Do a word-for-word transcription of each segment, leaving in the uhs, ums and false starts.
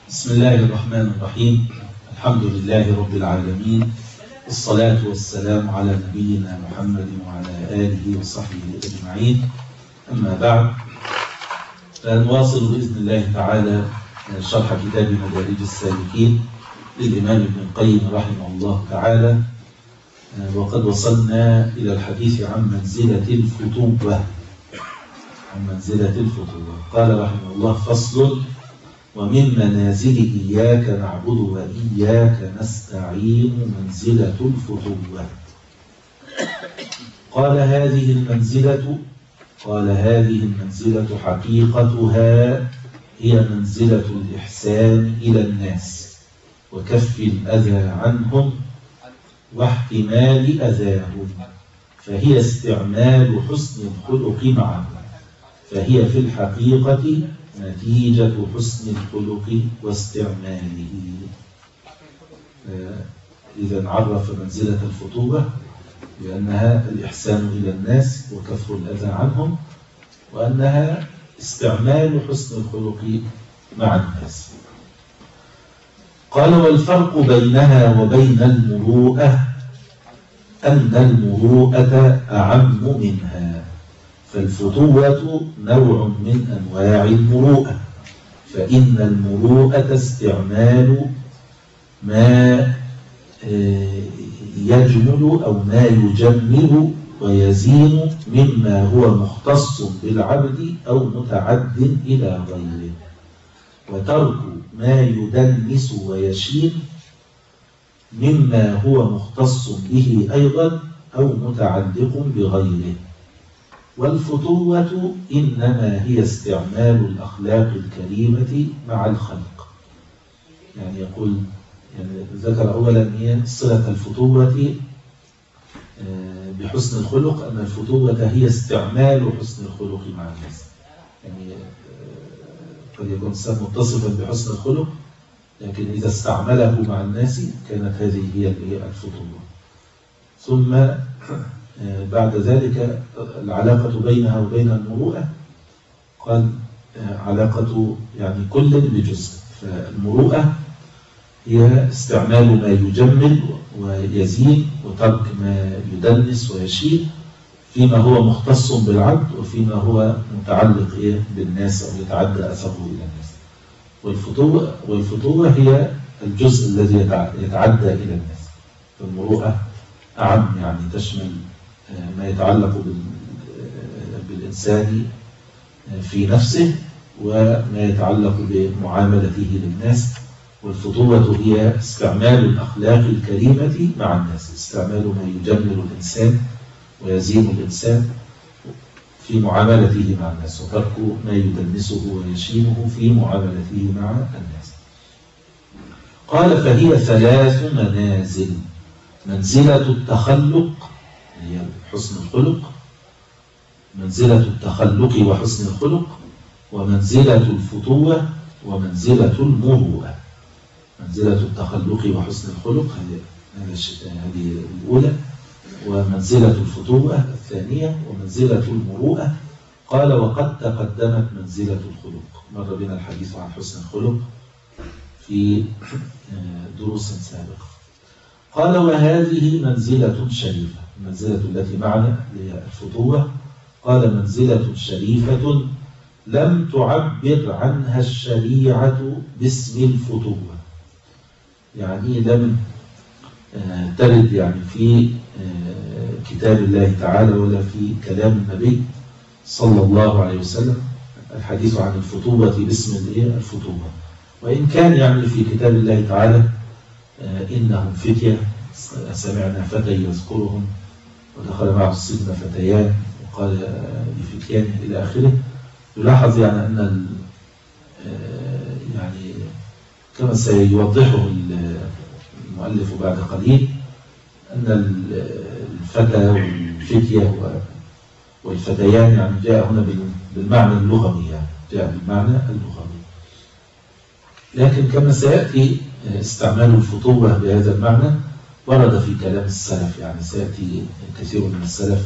بسم الله الرحمن الرحيم. الحمد لله رب العالمين، والصلاة والسلام على نبينا محمد وعلى آله وصحبه أجمعين. أما بعد، فنواصل بإذن الله تعالى شرح كتاب مدارج السالكين للإمام ابن القيم رحمه الله تعالى، وقد وصلنا إلى الحديث عن منزلة الفتوة عن منزلة الفتوة قال رحمه الله: فصل: ومن منازل إياك نعبد وإياك نستعين منزلة الفتوة. قال هذه المنزلة قال هذه المنزلة حقيقتها هي منزلة الإحسان إلى الناس وكف الأذى عنهم واحتمال أذاهم، فهي استعمال حسن الخلق معهم، فهي في الحقيقة نتيجة حسن الخلق واستعماله. إذا عرف منزلة الفتوة بأنها الإحسان إلى الناس وكف الأذى عنهم، وأنها استعمال حسن الخلق مع الناس. قال: والفرق بينها وبين المروءة أن المروءة أعم منها، فالفتوة نوع من أنواع المروءة، فإن المروءة استعمال ما يجمل أو ما يجمل ويزين مما هو مختص بالعبد أو متعد إلى غيره، وترك ما يدنس ويشين مما هو مختص به أيضا أو متعلق بغيره. والفتوة إنما هي استعمال الأخلاق الكريمة مع الخلق. يعني يقول يعني ذكر أولا هي صلة الفتوة بحسن الخلق، أن الفتوة هي استعمال حسن الخلق مع الناس. يعني قد يكون الإنسان متصفا بحسن الخلق، لكن إذا استعمله مع الناس كانت هذه هي الفتوة. ثم بعد ذلك العلاقة بينها وبين المروءة، قال علاقة يعني كل بجزء. فالمروءة هي استعمال ما يجمل ويزين وترك ما يدنس ويشين فيما هو مختص بالعبد وفيما هو متعلق بالناس أو يتعدى أثره إلى الناس. والفتوة, والفتوة هي الجزء الذي يتعدى إلى الناس. فالمروءة أعم، يعني تشمل ما يتعلق بالإنسان في نفسه وما يتعلق بمعاملته للناس. والفتوة هي استعمال الأخلاق الكريمة مع الناس، استعمال ما يجمل الإنسان ويزين الإنسان في معاملته مع الناس، وترك ما يدنسه ويشينه في معاملته مع الناس. قال: فهي ثلاث منازل: منزلة التخلق هي حسن الخلق، منزلة التخلق وحسن الخلق، ومنزلة الفتوة، ومنزلة المروءة. منزلة التخلق وحسن الخلق هذه الأولى، ومنزلة الفتوة الثانية، ومنزلة المروءة. قال: وقد تقدمت منزلة الخلق، مر بنا الحديث عن حسن الخلق في دروس سابقة. قال: وهذه منزلة شريفة، المنزلة التي معنا هي الفتوة. قال: منزلة شريفة لم تعبر عنها الشريعة باسم الفتوة، يعني لم ترد يعني في كتاب الله تعالى ولا في كلام النبي صلى الله عليه وسلم الحديث عن الفتوة باسم الفتوة. وإن كان يعني في كتاب الله تعالى إنهم فتية، سمعنا فتى يذكرهم ودخل معه السجن فتيان وقال لفتيان إلى آخره. يلاحظ يعني أن يعني كما سيوضحه المؤلف بعد قليل أن الفتى والفتية والفتيان يعني جاء هنا بالمعنى اللغوي، يعني جاء بالمعنى اللغوي. لكن كما سيأتي استعمال الفتوة بهذا المعنى ورد في كلام السلف، يعني سيأتي كثير من السلف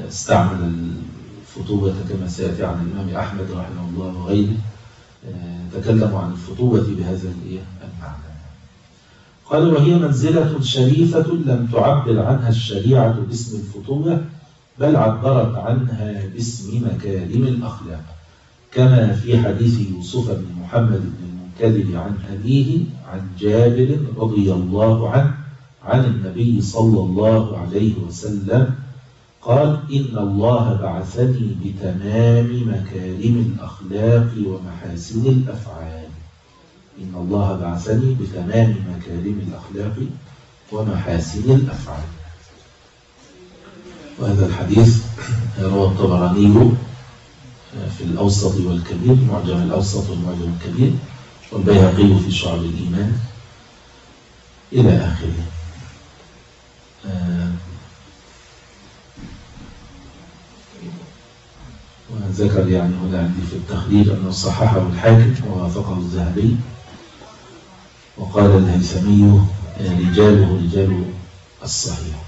استعمل الفتوة كما سيأتي عن الإمام أحمد رحمه الله وغيره، تكلموا عن الفتوة بهذا المعنى. قال وهي منزلة شريفة لم تعبر عنها الشريعة باسم الفتوة، بل عبرت عنها باسم مكارم الأخلاق، كما في حديث يوسف بن محمد بن المنكدر عن أبيه عن جابر رضي الله عنه عن النبي صلى الله عليه وسلم قال إن الله بعثني بتمام مكارم الأخلاق ومحاسن الأفعال. إن الله بعثني بتمام مكارم الأخلاق ومحاسن الأفعال. وهذا الحديث رواه الطبراني في الأوسط والكبير، معجم الأوسط والمعجم الكبير، والبيهقي في شعب الإيمان إلى آخره. وذكر يعني هنا عندي في التخريج أنه صححه الحاكم ووافقه الذهبي، وقال الهيثمي رجاله رجال الصحيح،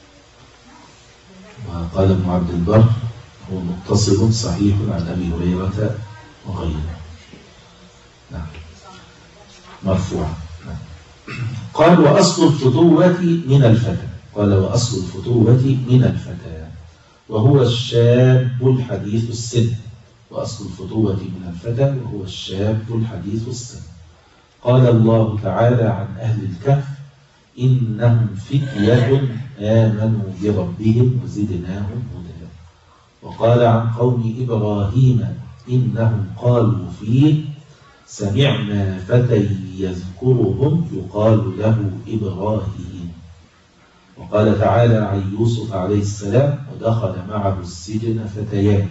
وقال ابن عبد البر هو متصل صحيح عن أبي هريرة وغيره. نعم مرفوع. نعم. قال وأصل الفتوة من الفتى. قال وأصل الفتوة من الفتى وهو الشاب الحديث السن. وأصل الفتوة من الفتى وهو الشاب الحديث السن. قال الله تعالى عن أهل الكهف إنهم فتية آمنوا بربهم وزدناهم هدى. وقال عن قوم إبراهيم إنهم قالوا فيه سمعنا فتى يذكرهم يقال له إبراهيم. وقال تعالى عن يوسف عليه السلام ودخل معه السجن فتيان.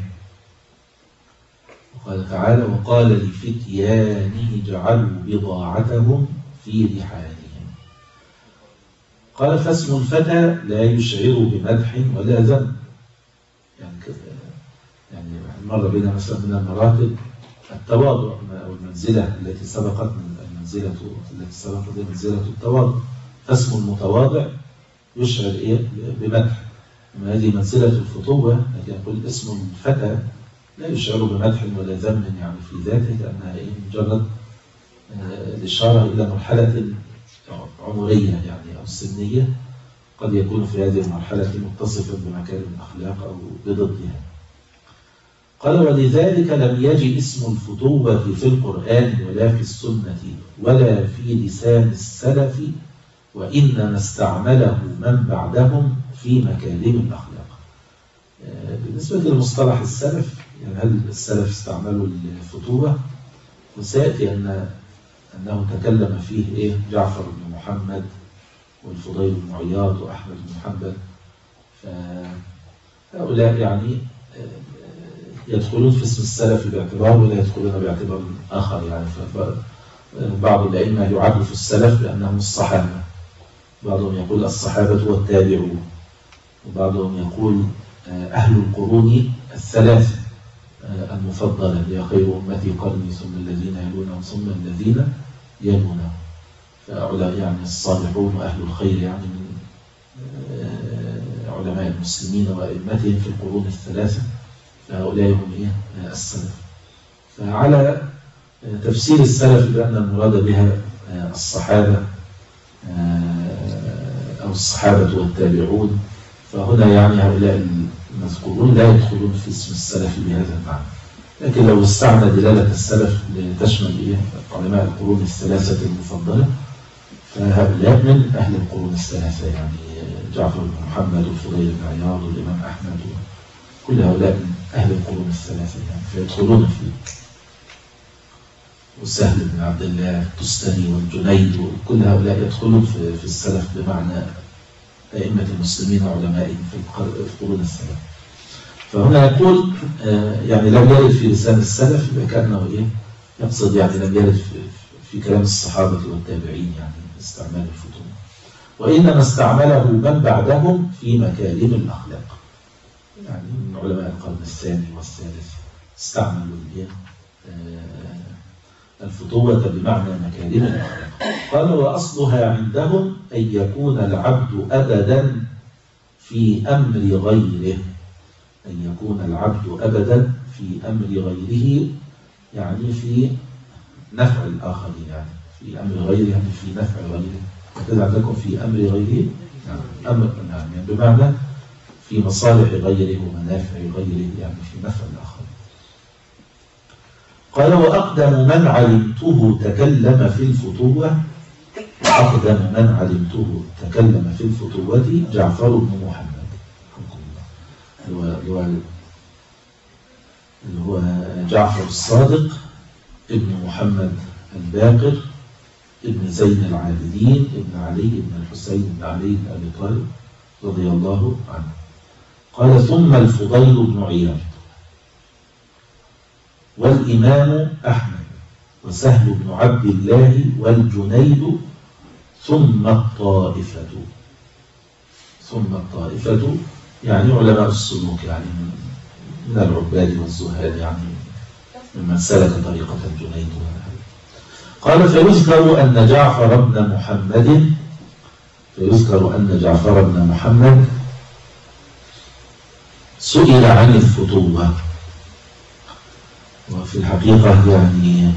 وقال تعالى وقال لفتيانه اجعلوا بضاعتهم في رحالهم. قال فاسم الفتى لا يشعر بمدح ولا ذم. يعني يعني مر بنا مثلا من المراتب التواضع أو المنزلة التي سبقت من المنزلة التي سبقت منزلة التواضع. فاسم المتواضع يشعر إيه بمدح. أما هذه منزلة الفتوة التي يقول اسم الفتى لا يشعر بمدح ولا ذم يعني في ذاته، لأنها إيه مجرد الإشارة إلى مرحلة عمرية يعني أو سنية قد يكون في هذه المرحلة متصفا بمكارم الأخلاق أو بضدها. قال ولذلك لم يجي اسم الفتوة في القرآن ولا في السنة ولا في لسان السلف، وإنما استعمله من بعدهم في مكارم الأخلاق. بالنسبة لمصطلح السلف يعني هل السلف استعملوا الفتوة؟ وسيأتي أن أنه تكلم فيه إيه جعفر بن محمد والفضيل بن عياض وأحمد بن حنبل، فهؤلاء يعني يدخلون في اسم السلف باعتبار ولا يدخلون باعتبار آخر. يعني بعض الأئمة يعد في السلف لأنهم الصحابة، بعضهم يقول الصحابة والتابعون، وبعضهم يقول أهل القرون الثلاث المفضلة يا خير أمتي قرني ثم الذين يلونهم ثم الذين يلونهم. فهؤلاء يعني الصالحون وأهل الخير يعني من علماء المسلمين وأئمتهم في القرون الثلاثة، فهؤلاء هم إيه السلف. فعلى تفسير السلف بأن المراد بها الصحابة أو الصحابة والتابعون، فهنا يعني هؤلاء المذكورون لا يدخلون في اسم السلف بهذا المعنى. لكن لو استعمل دلالة السلف لتشمل إيه علماء القرون الثلاثة المفضلة، فهؤلاء من أهل القرون الثلاثة يعني جعفر بن محمد والفضيل بن عياض والإمام أحمد، كل هؤلاء من أهل القرون الثلاثة يعني فيدخلون فيه. وسهل بن عبد الله التستري والجنيد وكل هؤلاء يدخلون في السلف بمعنى أئمة المسلمين وعلمائهم في القرون الثلاثة. فهنا يقول يعني لم يرد في لسان السلف يبقى كأنه إيه يقصد يعني لم يرد في, في كلام الصحابة والتابعين يعني استعمال الفتوة، وإنما استعمله من بعدهم في مكارم الأخلاق. يعني من علماء القرن الثاني والثالث استعملوا الفتوة بمعنى مكارم الأخلاق. قال وأصلها عندهم أن يكون العبد أبدا في أمر غيره. أن يكون العبد أبدا في أمر غيره يعني في نفع الآخرين، يعني في أمر غيره يعني في نفع غيره. كده عندكم في أمر غيره يعني أمر نعم يعني بمعنى في مصالح غيره ومنافع غيره، يعني في نفع الآخرين. قال وأقدم من علمته تكلم في الفتوة أقدم من علمته تكلم في الفتوة جعفر بن محمد اللي هو اللي هو جعفر الصادق ابن محمد الباقر ابن زين العابدين ابن علي ابن الحسين بن علي بن أبي طالب رضي الله عنه. قال ثم الفضيل بن عياض والإمام أحمد وسهل بن عبد الله والجنيد ثم الطائفة ثم الطائفة يعني علماء السلوك، يعني من العباد والزهاد، يعني ممن سلك طريقة الجنيد. قال فيذكر أن جعفر بن محمد فيذكر أن جعفر بن محمد سئل عن الفتوة. وفي الحقيقة يعني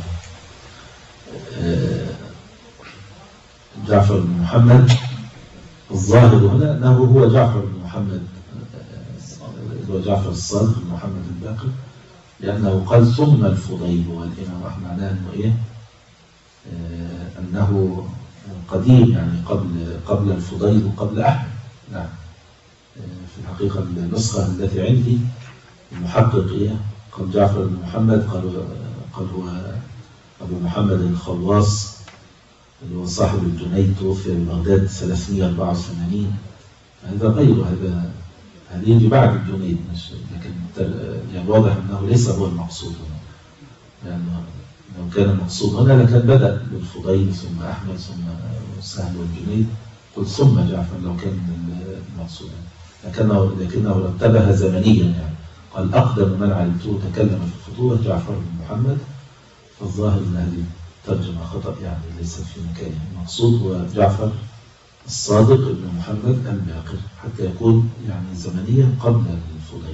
جعفر بن محمد الظاهر هنا أنه هو جعفر بن محمد هو جعفر الصادق بن محمد الباقر، لأنه قال ثم الفضيل والإمام أحمد، معناه أنه إيه؟ آه أنه قديم، يعني قبل قبل الفضيل وقبل أحمد. نعم. آه في الحقيقة النسخة التي عندي المحقق إيه؟ قال جعفر بن محمد، قال قال هو أبو محمد الخواص اللي هو صاحب الجنيد، توفي ببغداد ثلاثمائة وأربعة وثمانين. هذا غيره، هذا هذه يجي بعد الجنيد، مش لكن يعني واضح أنه ليس هو المقصود هنا، لأنه لو كان المقصود هنا لكان بدأ بالفضيل ثم أحمد ثم سهل والجنيد، قل ثم جعفر لو كان المقصود، لكنه لكنه رتبها زمنيا، يعني قال أقدم من علمته تكلم في الفتوة جعفر بن محمد. فالظاهر أن هذه ترجمة خطأ، يعني ليس في مكانه. المقصود هو جعفر الصادق ابن محمد الباقر، حتى يكون يعني زمنيا قبل الفضيل.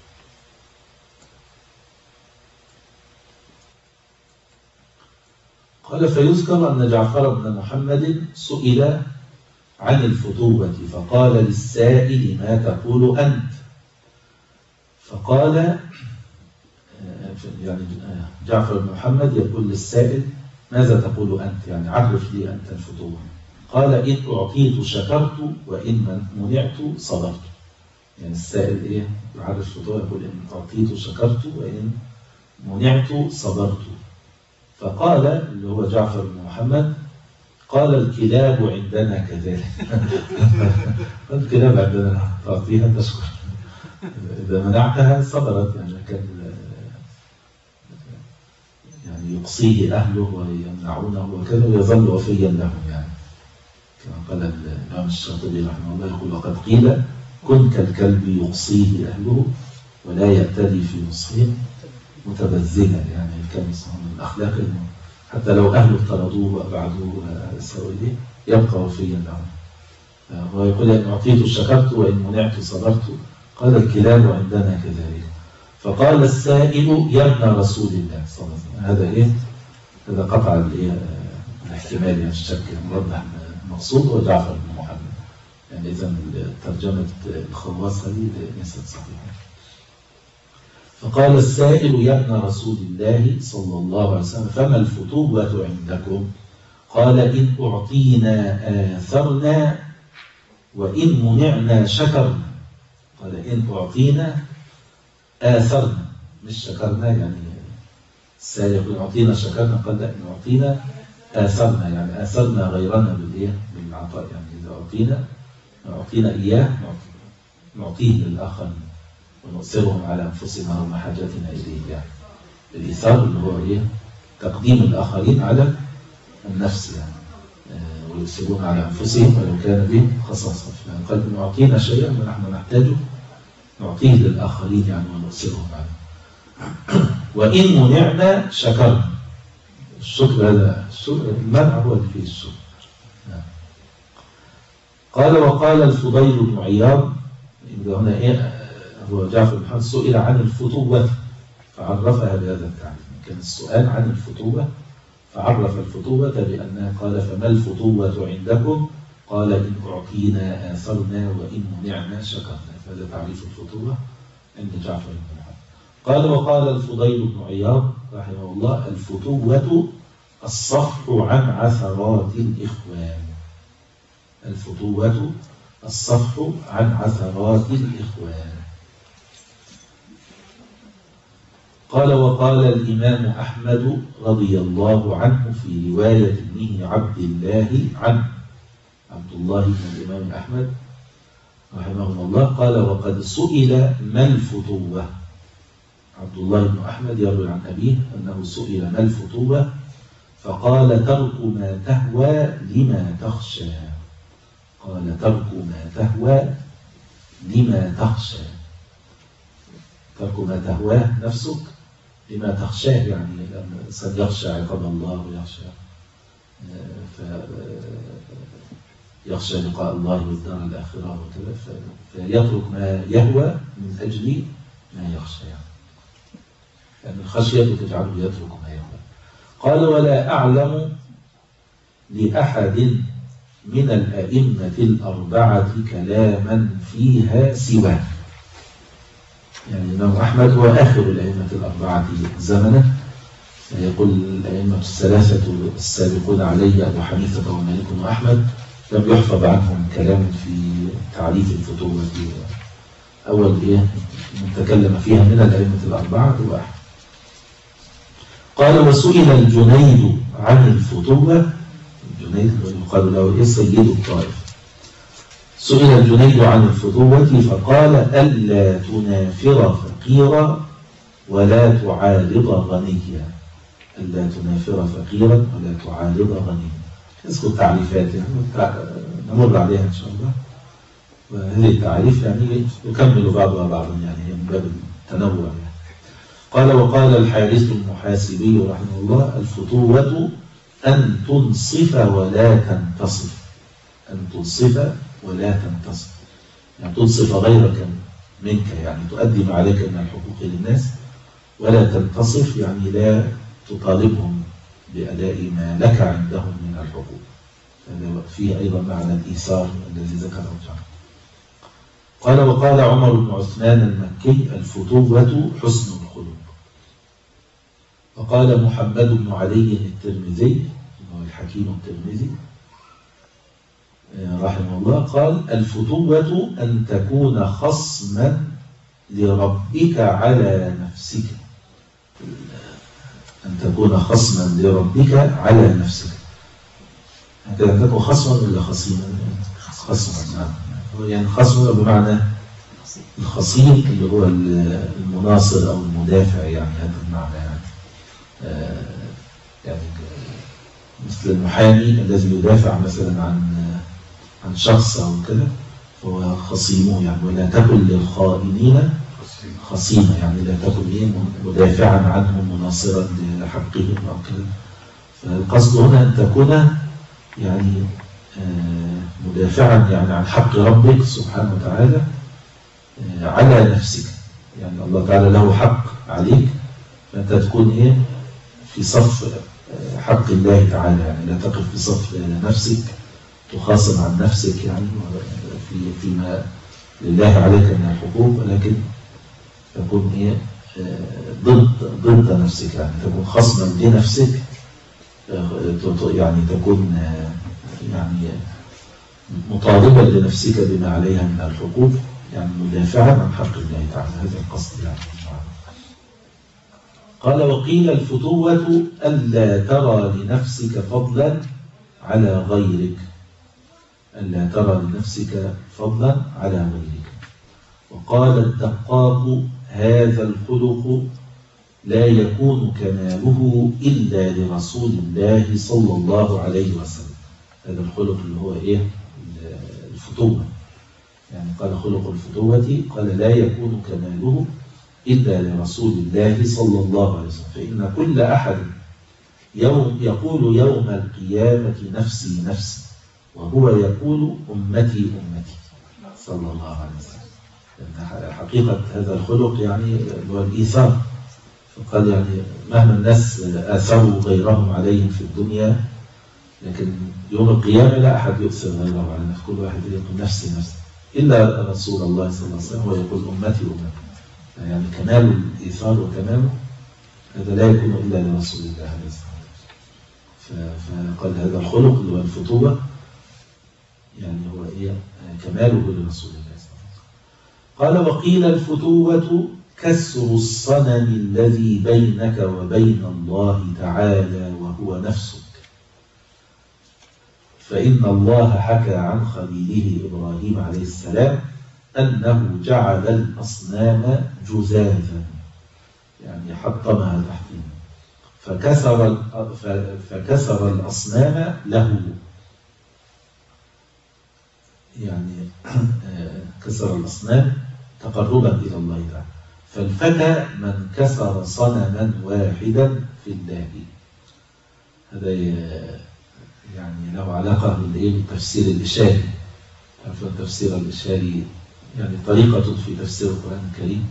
قال فيذكر أن جعفر بن محمد سئل عن الفتوة فقال للسائل ما تقول أنت؟ فقال يعني جعفر بن محمد يقول للسائل ماذا تقول أنت؟ يعني عرف لي أنت الفتوة. قال إن أعطيت شكرت وإن منعت صبرت. يعني السائل إيه؟ يعرف الفتوة، يقول إن أعطيت شكرت وإن منعت صبرت. فقال اللي هو جعفر بن محمد قال الكلاب عندنا كذلك. الكلاب عندنا تعطيها تشكر، إذا منعتها صبرت، يعني كان يعني يقصيه أهله ويمنعونه وكذا ويظل وفيا لهم، يعني كما قال الإمام الشاطبي رحمه الله، يقول وقد قيل كن كالكلب يقصيه أهله ولا يأتدي في نصحه متبذلا. يعني الكلب من الأخلاق حتى لو أهله طردوه وأبعدوه وسووا إليه يبقى وفيا لهم. ويقول إن أعطيت شكرت وإن منعت صبرت. قال الكلاب عندنا كذلك. فقال السائل يا ابن رسول الله صلى الله عليه وسلم. هذا إيه؟ هذا قطع الإيه الاحتمال، يعني الشك الموضح المقصود هو جعفر بن محمد. يعني إذا ترجمة الخواص هذه ليست صحيحة. فقال السائل يا ابن رسول الله صلى الله عليه وسلم فما الفتوة عندكم؟ قال إن أعطينا آثرنا وإن منعنا شكرنا. قال إن أعطينا آثرنا مش شكرنا، يعني السائل يقول أعطينا شكرنا، قال لا إن أعطينا آثرنا، يعني آثرنا غيرنا بالإيه؟ بالعطاء. يعني إذا أعطينا أعطينا إياه نعطيه للآخرين ونؤثرهم على أنفسنا وما حاجتنا إليه. يعني الإيثار اللي هو إيه؟ تقديم الآخرين على النفس، يعني آه ويؤثرون على أنفسهم ولو كان به خصاصة. فقال إن أعطينا شيئا ونحن نحتاجه نعطيه للآخرين، يعني ونؤثرهم عليه. وإن منعنا شكرنا. الشكر هذا المنع هو اللي فيه الشكر. نعم. قال وقال الفضيل بن عياض، يبقى هنا إيه؟ هو جعفر بن محمد سئل عن الفتوة فعرفها بهذا التعريف. كان السؤال عن الفتوة فعرف الفتوة بأنها قال فما الفتوة عندكم؟ قال إن أعطينا آثرنا وإن منعنا شكرنا. هذا تعريف الفتوة عند جعفر بن محمد. قال وقال الفضيل بن عياض رحمه الله الفتوة الصفح عن عثرات الإخوان. الفتوة الصفح عن عثرات الإخوان. قال وقال الإمام أحمد رضي الله عنه في رواية ابنه عبد الله عنه، عبد الله بن الإمام أحمد رحمه الله قال وقد سئل ما الفتوة. عبد الله بن أحمد يروي عن أبيه أنه سئل ما الفتوة فقال ترك ما تهوى لما تخشى. قال ترك ما تهوى لما تخشى. ترك ما تهواه نفسك لما تخشاه، يعني الإنسان يخشى عقاب الله ويخشى يخشى لقاء الله والدار الآخرة وكذا، فيترك ما يهوى من أجل ما يخشى، يعني لأن الخشية تجعله يترك ما يهوى. قال ولا أعلم لأحد من الأئمة الأربعة كلاما فيها سواه. يعني الإمام أحمد هو آخر الأئمة الأربعة زمنا، يقول الأئمة الثلاثة السابقون عليه أبو حنيفة ومالك وأحمد لم يحفظ عنهم كلام في تعريف الفتوة. أول إيه من تكلم فيها من الأئمة الأربعة هو أحمد. قال وسئل الجنيد عن الفتوة. الجنيد يقال له إيه سيد الطائف. سئل الجنيد عن الفتوة فقال ألا تنافر فقيرا ولا تعارض غنيا. ألا تنافر فقيرا ولا تعارض غنيا. اذكر تعريفات يعني نمر عليها إن شاء الله. وهذه التعريف يعني يكمل بعضها بعضا، يعني هي من باب التنوع يعني. قال وقال الحارث المحاسبي رحمه الله الفتوة أن تنصف ولا تنتصف. أن تنصف ولا تنتصف، يعني تنصف غيرك منك، يعني تؤدي ما عليك من الحقوق للناس، ولا تنتصف يعني لا تطالبهم بأداء ما لك عندهم من الحقوق. هذا فيه أيضا معنى الإيثار الذي ذكره جعفر. قال وقال عمر بن عثمان المكي الفتوة حسن الخلق. وقال محمد بن علي الترمذي وهو الحكيم الترمذي رحمه الله قال الفتوة أن تكون خصما لربك على نفسك. أن تكون خصما لربك على نفسك. هكذا تكون خصما ولا خصيما؟ خصما، نعم. يعني خصما بمعنى الخصيم اللي هو المناصر أو المدافع، يعني هذا المعنى يعني. آه يعني مثل المحامي الذي يدافع مثلا عن عن شخص أو كذا فهو خصيمه، يعني ولا تكن للخائنين خصيمة، يعني لا تكن مدافعا عنهم مناصرا لحقهم أو كذا. فالقصد هنا أن تكون يعني مدافعا يعني عن حق ربك سبحانه وتعالى على نفسك، يعني الله تعالى له حق عليك، فأنت تكون إيه في صف حق الله تعالى، يعني لا تقف في صف نفسك تخاصم عن نفسك يعني في فيما لله عليك من الحقوق، ولكن تكون إيه ضد ضد نفسك، يعني تكون خصما لنفسك، يعني تكون يعني مطالبا لنفسك بما عليها من الحقوق، يعني مدافعا عن حق الله تعالى. هذا القصد يعني. قال وقيل الفتوة ألا ترى لنفسك فضلا على غيرك. ألا ترى لنفسك فضلا على غيرك. وقال الدقاق هذا الخلق لا يكون كماله إلا لرسول الله صلى الله عليه وسلم. هذا الخلق اللي هو إيه الفتوة، يعني قال خلق الفتوة قال لا يكون كماله إلا لرسول الله صلى الله عليه وسلم. فإن كل أحد يوم يقول يوم القيامة نفسي نفسي، وهو يقول أمتي أمتي صلى الله عليه وسلم. لأن حقيقة هذا الخلق يعني هو الإيثار، فقال يعني مهما الناس آثروا غيرهم عليهم في الدنيا، لكن يوم القيامة لا أحد يؤثر غيره على نفسه، كل واحد يقول نفسي نفسي، إلا رسول الله صلى الله عليه وسلم ويقول أمتي أمتي. يعني كمال الإيثار وكماله هذا لا يكون إلا لرسول الله عليه الصلاة والسلام. فقال هذا الخلق اللي هو الفتوة يعني هو إيه كماله لرسول الله صلى الله عليه وسلم. قال وقيل الفتوة كسر الصنم الذي بينك وبين الله تعالى وهو نفسك، فإن الله حكى عن خليله إبراهيم عليه السلام أنه جعل الأصنام جذاذا، يعني حطمها تحتها، فكسر فكسر الأصنام له، يعني كسر الأصنام تقربا إلى الله تعالى. فالفتى من كسر صنما واحدا في الله. هذا يعني له علاقة بالتفسير الإشاري. التفسير الإشاري يعني طريقة في تفسير القرآن الكريم،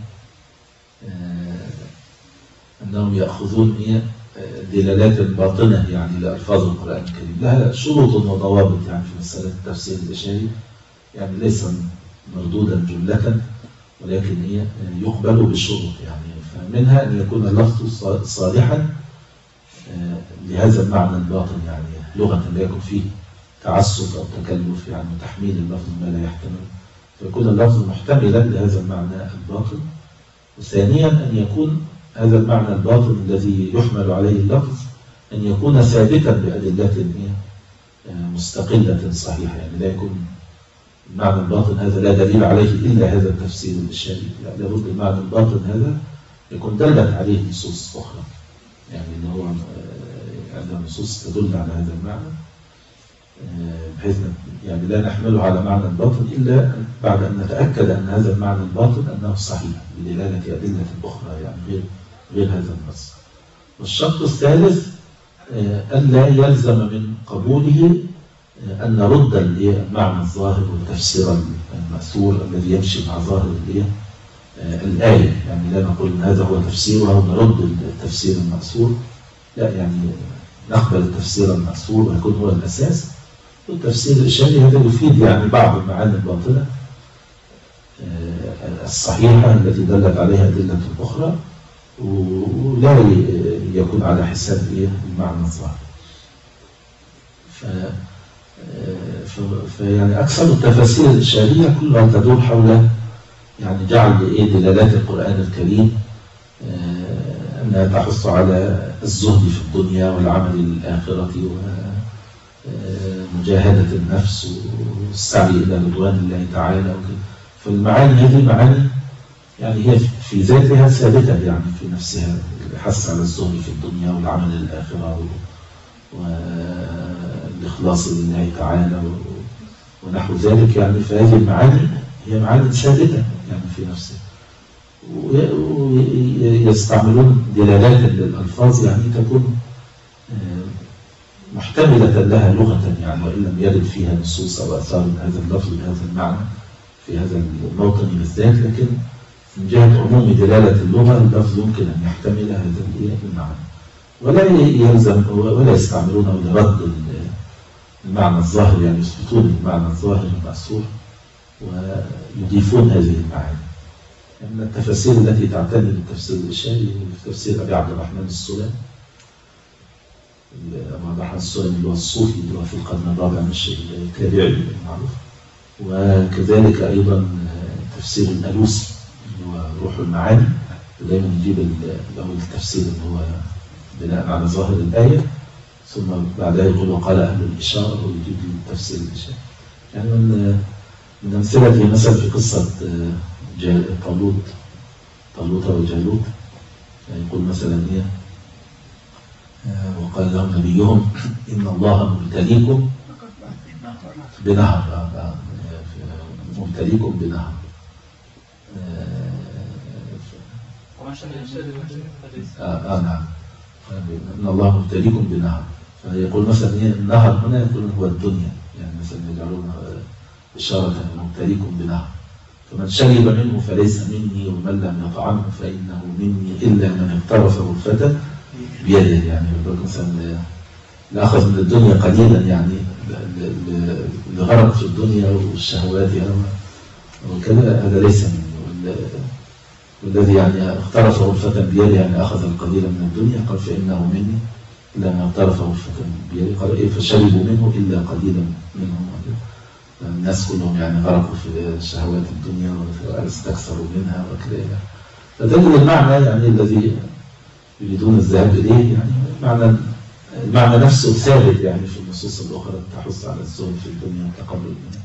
أنهم يأخذون دلالات باطنة يعني لألفاظ القرآن الكريم، لها شروط وضوابط يعني في مسألة التفسير الإشاري، يعني ليس مردودا جملة، ولكن هي يقبل بالشروط. يعني فمنها أن يكون اللفظ صالحا لهذا المعنى الباطن، يعني لغة لا يكون فيه تعسف أو تكلف، يعني تحميل اللفظ ما لا يحتمل، فيكون اللفظ محتملا لهذا المعنى الباطن. وثانيا أن يكون هذا المعنى الباطن الذي يحمل عليه اللفظ أن يكون ثابتا بأدلة مستقلة صحيحة، يعني لا يكون المعنى الباطن هذا لا دليل عليه إلا هذا التفسير الإشاري، لا بد المعنى الباطن هذا يكون دلت عليه نصوص أخرى، يعني إن هو هذا نصوص تدل على هذا المعنى، بحيث يعني لا نحمله على معنى الباطن إلا بعد أن نتأكد أن هذا المعنى الباطن أنه صحيح بدلالة أدلة أخرى، يعني غير غير هذا النص. والشرط الثالث ألا يلزم من قبوله أن نرد المعنى الظاهر والتفسير المأثور الذي يمشي مع ظاهر الآية، يعني لا نقول أن هذا هو تفسيرها ونرد التفسير المأثور، لا، يعني نقبل التفسير المأثور ويكون هو الأساس، والتفسير الإشاري هذا يفيد يعني بعض المعاني الباطنة الصحيحة التي دلت عليها أدلة أخرى، ولا يكون على حساب المعنى الظاهر. ف فيعني أكثر التفاسير الإشارية كلها تدور حول يعني جعل إيه دلالات القرآن الكريم أنها تحث على الزهد في الدنيا والعمل للآخرة ومجاهدة النفس والسعي إلى رضوان الله تعالى. فالمعاني هذه معاني يعني هي في ذاتها ثابتة يعني في نفسها، الحث على الزهد في الدنيا والعمل للآخرة والإخلاص لله تعالى ونحو ذلك، يعني فهذه المعاني هي معاني ثابتة يعني في نفسها، ويستعملون دلالات للألفاظ يعني تكون محتملة لها لغة، يعني وإن لم يرد فيها نصوص أو أثار من هذا اللفظ بهذا المعنى في هذا الموطن بالذات، لكن من جهة عموم دلالة اللغة اللفظ يمكن أن يحتمل هذا المعنى، ولا يلزم ولا يستعملونه لرد المعنى الظاهر، يعني يثبتون المعنى الظاهر المأثور ويضيفون هذه المعاني. يعني من التفاسير التي تعتني بالتفسير الإشاري في تفسير أبي عبد الرحمن السلمي، أبو عبد الرحمن السلمي اللي هو الصوفي اللي هو في القرن الرابع من التابعي المعروف، وكذلك أيضا تفسير الألوسي اللي هو روح المعاني، ودايما نجيب له التفسير اللي هو بناء على ظاهر الآية، ثم بعدها يقول وقال أهل الإشارة ويجيب التفسير الإشاري. يعني من من أمثلته مثلا في قصة طالوت طالوت وجالوت، يقول مثلا إيه وقال لهم نبيهم إن الله مبتليكم بنهر، مبتليكم بنهر آه نعم إن الله مبتليكم بنهر، فيقول مثلا إيه النهر هنا يقول هو الدنيا، يعني مثلا يجعلون إشارة مبتليكم بنهر، فمن شرب منه فليس مني ومن لم يطعمه فإنه مني إلا من اقترفه الفتى بيده. يعني مثلا اللي أخذ من الدنيا قليلا، يعني اللي غرق في الدنيا والشهوات وكذا، هذا ليس مني. والذي يعني اقترفه الفتى بيده يعني أخذ القليل من الدنيا، قال فإنه مني إلا ما اقترفه الفتى بيده. قال إيه؟ فشربوا منه إلا قليلا منهم. الناس كلهم يعني غرقوا في شهوات الدنيا واستكثروا منها وكذا. فتجد المعنى يعني الذي يريدون الذهاب إليه، يعني معنى المعنى نفسه ثابت يعني في النصوص الأخرى تحث على الزهد في الدنيا والتقرب منها،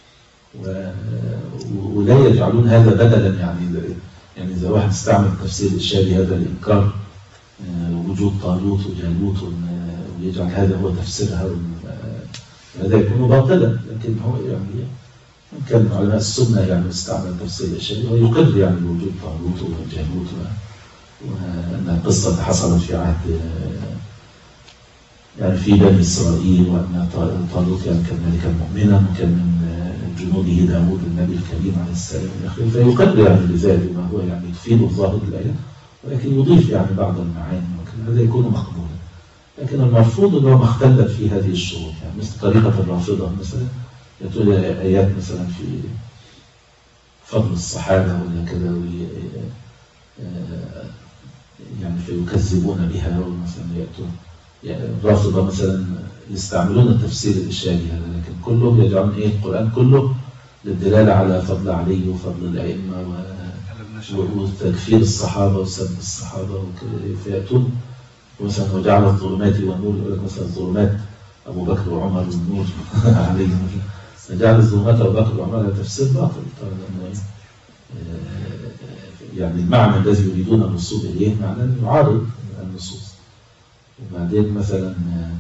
ولا يجعلون هذا بدلا. يعني يعني إذا واحد استعمل تفسير الشابي هذا الإنكار وجود طالوت وجالوت ويجعل هذا هو تفسيرها، هذا يكون باطلا. لكن هو يعني كان علماء السنة يعني استعمل تفسير الشابي ويقر يعني وجود طالوت وجالوت، وأن القصة حصلت في عهد يعني في بني إسرائيل، وأن طالوت يعني كان ملكا مؤمنا وكان من جنوده داود النبي الكريم عليه السلام إلى آخره. فيقر يعني لذلك ما هو يعني يفيد الظاهر الآية، ولكن يضيف يعني بعض المعاني، وهذا يكون مقبولا. لكن المرفوض اللي هو ما اختل في هذه الشروط، يعني مثل طريقة الرافضة مثلا يقول آيات مثلا في فضل الصحابة ولا كذا، يعني فيكذبون بها، ومثلا يأتون يعني الرافضة مثلا يستعملون التفسير الإشاري هذا، لكن كله يجعلون إيه القرآن كله للدلالة على فضل علي وفضل الأئمة وتكفير الصحابة وسب الصحابة، فيأتون مثلا وجعل الظلمات والنور، يقول لك مثلا الظلمات أبو بكر وعمر والنور عليهم، فجعل الظلمات أبو بكر وعمر هذا تفسير باطل. يعني المعنى الذي يريدون الوصول إليه معنى يعارض النصوص. وبعدين مثلا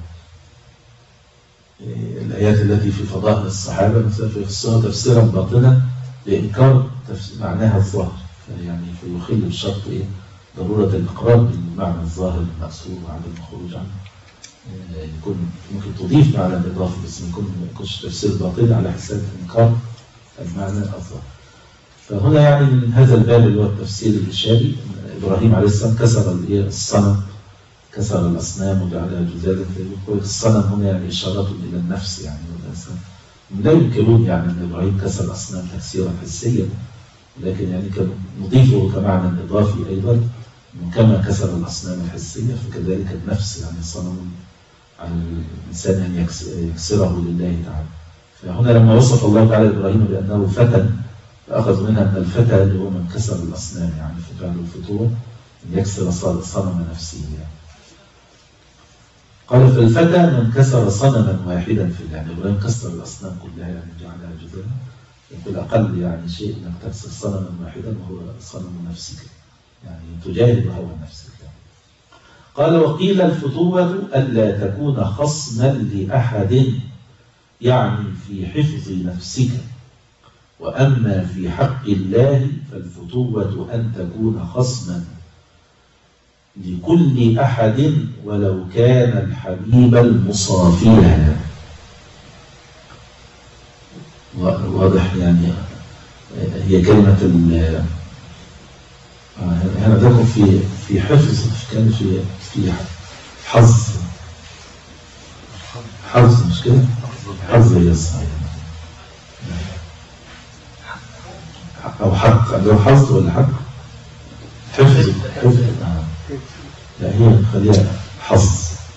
الآيات التي في فضائل الصحابة مثلا في السنة تفسيرا باطنا لإنكار معناها الظاهر، يعني فيخل بالشرط إيه ضرورة الإقرار بالمعنى الظاهر المأسور وعدم الخروج عنه. يكون ممكن تضيف معنى الإضافة بس ما يكونش تفسير باطل على حساب إنكار المعنى الظاهر. فهنا يعني من هذا الباب اللي هو التفسير الإشاري، إبراهيم عليه السلام كسر الصنم، كسر الأصنام وجعلها جزالا. فيقول الصنم هنا يعني إشارة إلى النفس، يعني لا يمكنون يعني أن إبراهيم كسر الأصنام تكسيرا حسيا، لكن يعني كان نضيفه كمعنى إضافي أيضا، كما كسر الأصنام الحسية فكذلك النفس، يعني الصنم على الإنسان أن يكسره لله تعالى. فهنا لما وصف الله تعالى إبراهيم بأنه فتى، فأخذ منها أن الفتى اللي هو من كسر الأصنام، يعني فجعل الفتوة أن يكسر صنم نفسه يعني. قال فالفتى من كسر صنما واحدا في الله، يعني إبراهيم كسر الأصنام كلها يعني جعلها جزءا، بالأقل يعني شيء أنك تكسر صنما واحدا وهو صنم نفسك، يعني تجاهد هوى نفسك يعني. قال وقيل الفتوة ألا تكون خصما لأحد، يعني في حفظ نفسك، وأما في حق الله فالفتوة أن تكون خصما لكل أحد ولو كان الحبيب المصافيها. واضح يعني هي كلمة ال هنا ذكر في في حفظ، كان في في حظ حظ مش كده؟ حظ يصح أو حق، عنده حظ ولا حق؟ حفظ حفظ آه. لا هي خليها حظ.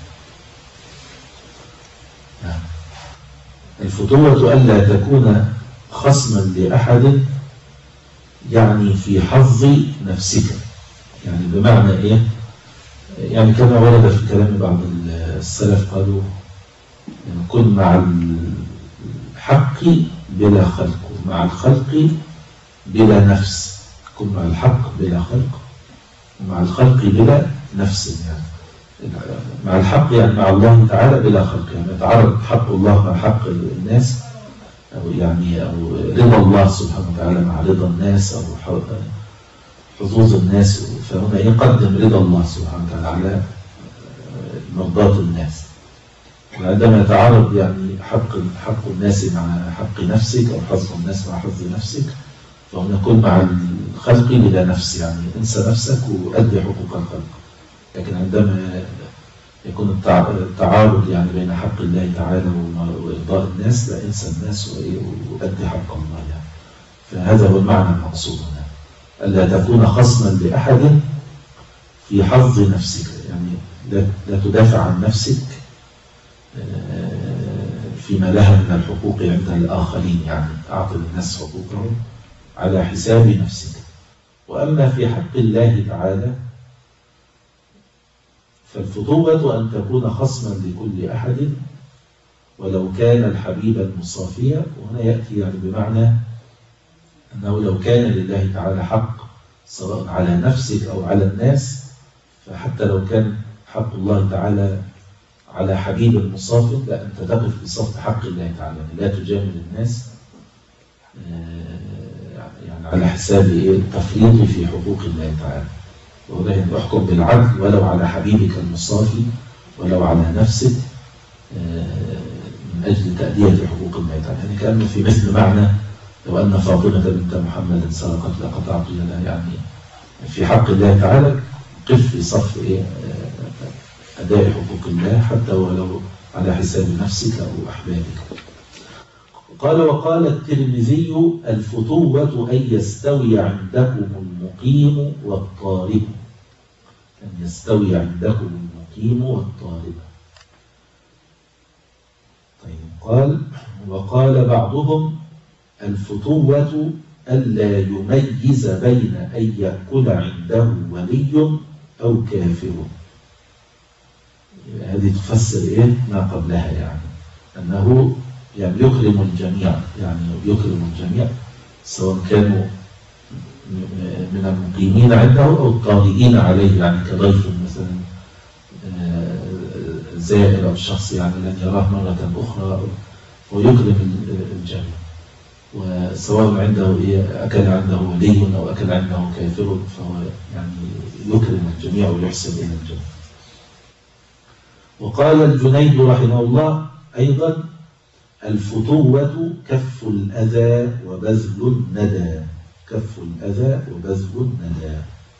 الفتوة ألا تكون خصما لأحد، يعني في حظ نفسك، يعني بمعنى إيه؟ يعني كما ورد في كلام بعض السلف قالوا يعني كن مع الحق بلا خلق، ومع الخلق بلا نفس. كن مع الحق بلا خلق ومع الخلق بلا نفس، يعني مع الحق يعني مع الله تعالى بلا خلق، يعني يتعارض حق الله مع حق الناس، أو يعني أو رضا الله سبحانه وتعالى مع رضا الناس، أو حظوظ الناس. فهنا يقدم رضا الله سبحانه وتعالى على مرضاة الناس. وعندما يتعارض يعني حق حق الناس مع حق نفسك، أو حظ الناس مع حظ نفسك، فنكون مع الخلق إلى نفس، يعني انسى نفسك وأدي حقوق الخلق. لكن عندما يكون التعارض يعني بين حق الله تعالى وإرضاء الناس، لا انسى الناس وأدي حق الله يعني. فهذا هو المعنى المقصود هنا، ألا تكون خصما لأحد في حظ نفسك، يعني لا تدافع عن نفسك فيما لها من الحقوق عند الآخرين، يعني أعطي الناس حقوقهم على حساب نفسك. وأما في حق الله تعالى فالفضوبة أن تكون خصما لكل أحد ولو كان الحبيب المصافية. وهنا يأتي يعني بمعنى أنه لو كان لله تعالى حق سواء على نفسك أو على الناس، فحتى لو كان حق الله تعالى على حبيب المصافي، لا أنت تقف في صف حق الله تعالى، يعني لا تجامل الناس يعني على حساب التفريط في حقوق الله تعالى. وهنا يحكم بالعدل ولو على حبيبك المصافي ولو على نفسك من أجل تأدية حقوق الله تعالى. يعني كأنه في مثل معنى لو أن فاطمة بنت محمد سرقت لقطعت يدها، يعني في حق الله تعالى قف في صف أداء حقوق الله حتى ولو على حساب نفسك أو أحبابك. قال وقال الترمذي الفتوة أن يستوي عندكم المقيم والطالب، أن يستوي عندكم المقيم والطالب. طيب قال وقال بعضهم الفتوة ألا يميز بين أن يأكل عنده ولي أو كافر. هذه تفسر إيه ما قبلها، يعني أنه يعني يكرم الجميع، يعني يكرم الجميع سواء كانوا من المقيمين عنده أو الطارئين عليه، يعني كضيف مثلا زائر أو شخص يعني لن يراه مرة أخرى، ويكرم الجميع. وسواء عنده إيه أكل عنده ولي أو أكل عنده كافر، فهو يعني يكرم الجميع ويحسن إلى الجميع. وقال الجنيد رحمه الله أيضا الفتوة كف الأذى وبذل الندى، كف الأذى وبذل الندى.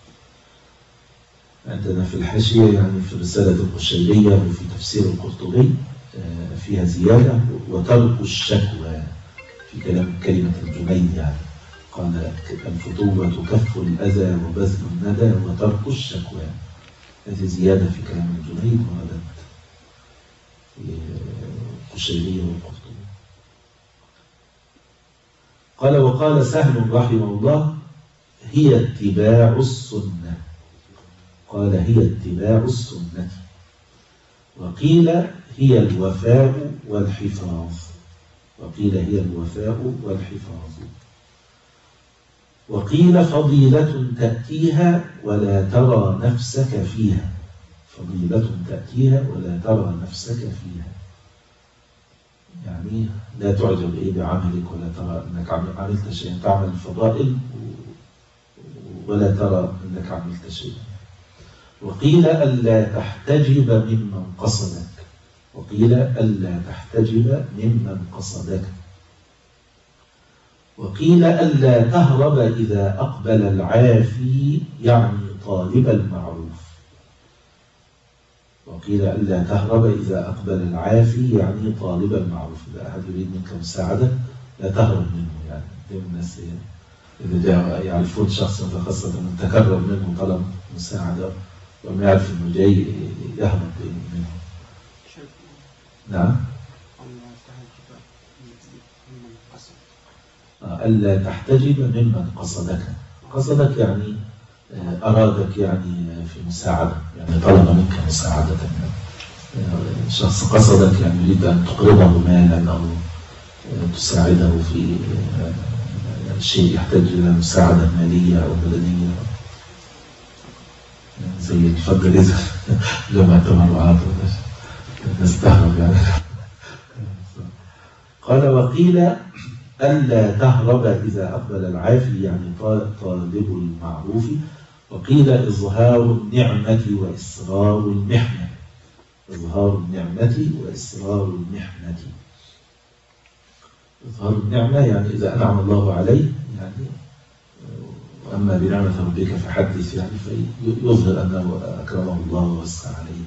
عندنا في الحاشية يعني في رسالة القشيرية وفي تفسير القرطبي فيها زيادة وترك الشكوى في كلام كلمة الجنيد، يعني قال الفتوة كف الأذى وبذل الندى وترك الشكوى. هذه زيادة في كلام الجنيد وردت في القشيرية والقرطبي. قال وقال سهل رحمه الله هي اتباع السنة، قال هي اتباع السنة. وقيل هي الوفاء والحفاظ، وقيل هي الوفاء والحفاظ. وقيل فضيلة تأتيها ولا ترى نفسك فيها، فضيلة تأتيها ولا ترى نفسك فيها، يعني لا تعجب إيه بعملك ولا ترى أنك عملت شيئا، تعمل الفضائل ولا ترى أنك عملت شيئا. وقيل ألا تحتجب ممن قصدك، وقيل ألا تحتجب ممن قصدك. وقيل ألا تهرب إذا أقبل العافي، يعني طالب المعروف. وقيل ألا تهرب إذا أقبل العافي، يعني طالب المعروف. إذا أحد يريد منك مساعدة لا تهرب منه، يعني دائما الناس إذا جاء يعرفون شخصا فخاصة من تكرر منه طلب مساعدة وما يعرف إنه جاي يهرب منه. نعم. ألا تحتجب ممن قصدك، قصدك يعني أرادك يعني في مساعدة، يعني طلب منك مساعدة، يعني شخص قصدك يعني يريد أن تقرضه مالا أو تساعده في شيء يحتاج إلى مساعدة مالية أو بدنية، زي الفجر إذا جمع تبرعات نستهرب يعني. قال وقيل ألا تهرب إذا أقبل العافي، يعني طالب المعروف. وقيل إظهار النعمة وإسرار المحنة، إظهار النعمة وإسرار المحنة. إظهار النعمة يعني إذا أنعم الله عليه يعني وأما بنعمة ربك فحدث، يعني فيظهر أنه أكرمه الله ووسع عليه.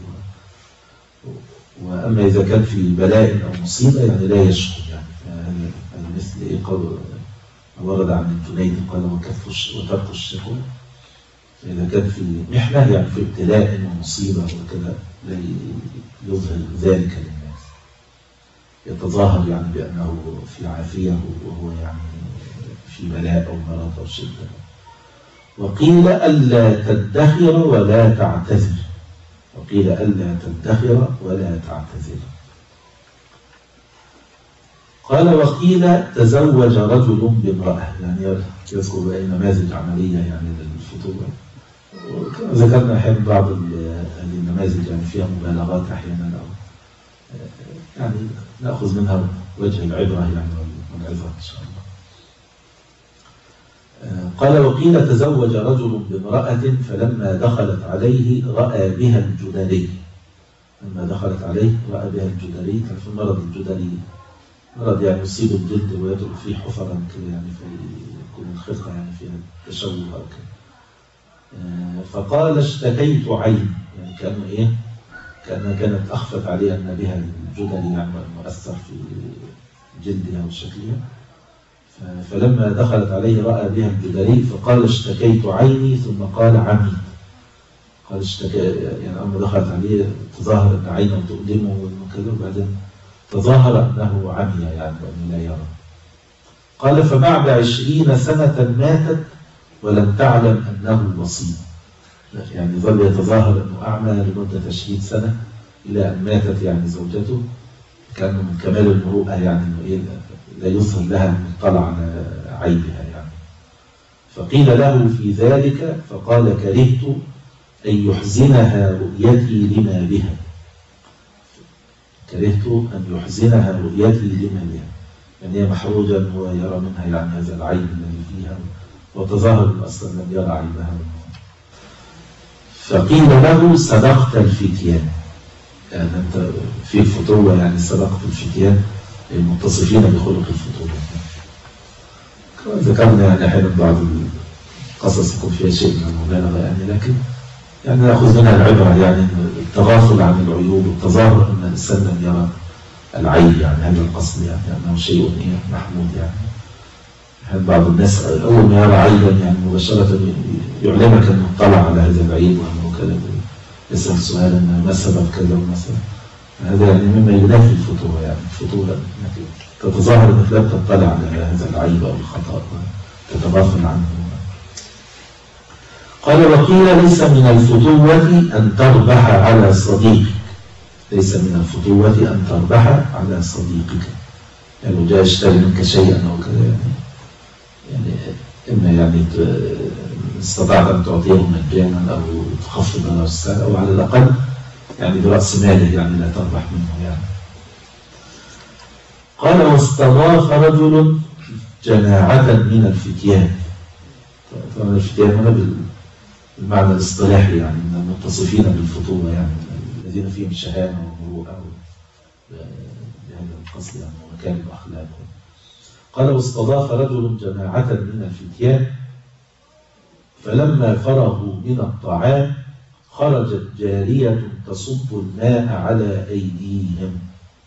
وأما إذا كان في بلاء أو مصيبة يعني لا يشكر، يعني هذا مثل إيه قول ورد عن الجنيد قال وكف وترك الشكوى. إذا كان في محنة يعني في ابتلاء ومصيبة وكذا لا يظهر ذلك للناس، يتظاهر يعني بأنه في عافية وهو يعني في بلاء أو مرض أو شدة. وقيل ألا تدخر ولا تعتذر، وقيل ألا تدخر ولا تعتذر. قال وقيل تزوج رجل بامرأة، يعني يذكر بأي نماذج عملية يعني للفتوة. وكما ذكرنا أحيانا بعض هذه النماذج يعني فيها مبالغات أحيانا، أو يعني نأخذ منها وجه العبرة يعني والعظة إن شاء الله. قال وقيل تزوج رجل بامرأة فلما دخلت عليه رأى بها الجدري. لما دخلت عليه رأى بها الجدري، كان في مرض الجدري مرض يعني يصيب الجلد ويترك فيه حفرا كده، يعني فيكون الخلقة يعني فيها تشوه أو كده. فقال اشتكيت عين، يعني كأنه إيه؟ كأنها كانت أخفت عليه أن بها الجدري يعني مؤثر في جلدها وشكلها. فلما دخلت عليه رأى بها الجدري فقال اشتكيت عيني، ثم قال عمي. قال اشتكى يعني أما دخلت عليه تظاهر أن عينه تؤلمه وكذا، وبعدين تظاهر أنه عمي يعني وأنه لا يرى. قال فبعد عشرين سنة ماتت ولم تعلم أنه بصير، يعني ظل يتظاهر أنه أعمى لمدة عشرين سنة إلى أن ماتت يعني زوجته. كان من كمال المروءة يعني أنه إيه لا يظهر لها أن يطلع على عيبها يعني. فقيل له في ذلك فقال كرهت أن يحزنها رؤيتي لما بها، كرهت أن يحزنها رؤيتي لما بها، يعني هي محروجة أنه يرى منها يعني هذا العيب الذي فيها، وتظاهر أصلا لم يرى عيبها. فقيل له صدقت الفتيان، يعني أنت في الفتوة يعني صدقت الفتيان المتصفين بخلق الفتوة. ذكرنا يعني أحيانا بعض القصص يكون فيها شيء من المبالغة يعني، لكن يعني نأخذ منها العبرة يعني التغافل عن العيوب والتظاهر أن الإنسان لم يرى العيب، يعني هذا القصد يعني أنه شيء محمود. يعني بعض الناس أول ما يرى عيبا يعني مباشرة يعلمك أنه اطلع على هذا العيب وأنه كذا، يسأل سؤالا ما سبب كذا ومثلا. هذا يعني مما ينافي الفتوة، يعني الفتوة أنك تتظاهر أنك لم تطلع على هذا العيب أو الخطأ وتتغافل عنه. قال وقيل ليس من الفتوة أن تربح على صديقك، ليس من الفتوة أن تربح على صديقك، يعني جاء يشتري منك شيئا أو كذا يعني يعني إما يعني استطعت أن تعطيه مجانا أو تخفض له السعر، أو على الأقل يعني برأس ماله يعني لا تربح منه يعني. قال واستضاف رجل جماعة من الفتيان. طبعا الفتيان هنا بالمعنى الاصطلاحي يعني من المتصفين بالفتوة، يعني الذين فيهم شهامة ومروءة بهذا القصد يعني ومكان الأخلاق. قال واستضاف رجل جماعة من الفتيان فلما فرغوا من الطعام خرجت جارية تصب الماء على أيديهم،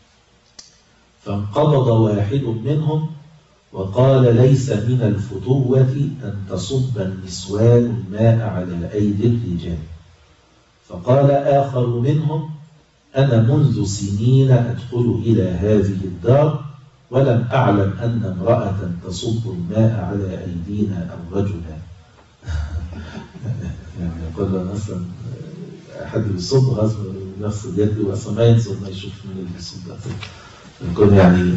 فانقبض واحد منهم وقال ليس من الفتوة أن تصب النسوان الماء على أيدي الرجال. فقال آخر منهم أنا منذ سنين أدخل إلى هذه الدار ولم أعلم أن امرأة تصب الماء على أيدينا أو رجلا. يعني يقول لنا أصلا أحد يصب غاز نفس اليد وأصلا ما ينصب ما يشوف من اللي يصب، يكون يعني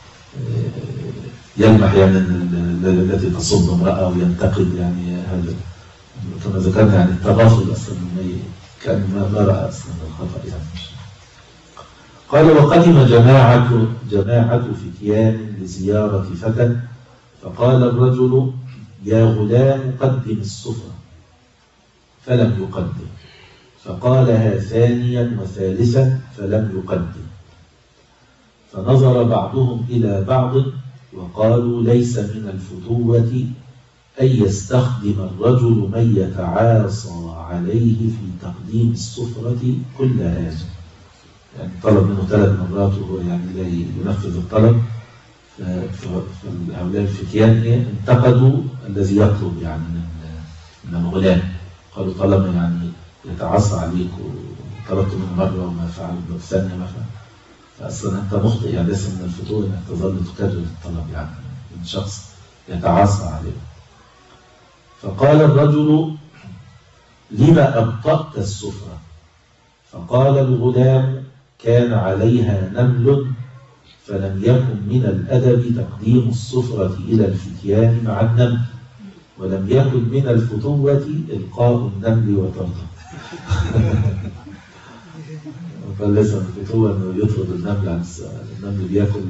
يلمح يعني التي تصب امرأة وينتقد يعني هذا كما ذكرنا يعني التغافل أصلا كأن ما رأى أصلا الخطأ يعني. قال وقدم جماعة جماعة فتيان لزيارة فتى فقال الرجل يا غلام قدم السفرة، فلم يقدم، فقالها ثانيا وثالثا فلم يقدم. فنظر بعضهم إلى بعض وقالوا ليس من الفتوة أن يستخدم الرجل من يتعاصى عليه في تقديم السفرة كل هذا. يعني طلب منه ثلاث مرات وهو يعني لا ينفذ الطلب، فهؤلاء الفتيان انتقدوا الذي يطلب يعني من الغلام، قالوا طالما يعني يتعصى عليك وطلبت من مرة وما فعل بالثانية ما فعل، فأصلا أنت مخطئ، يعني ليس من الفتوى أنك تظل تكرر الطلب يعني من شخص يتعصى عليه. فقال الرجل لما أبطأت السفرة؟ فقال الغلام كان عليها نمل فلم يكن من الأدب تقديم السفرة إلى الفتيان مع النمل، ولم يكن من الفتوة إلقاء النمل وطرده. قال ليس من الفتوة أنه يطرد النمل عن النمل بيأكل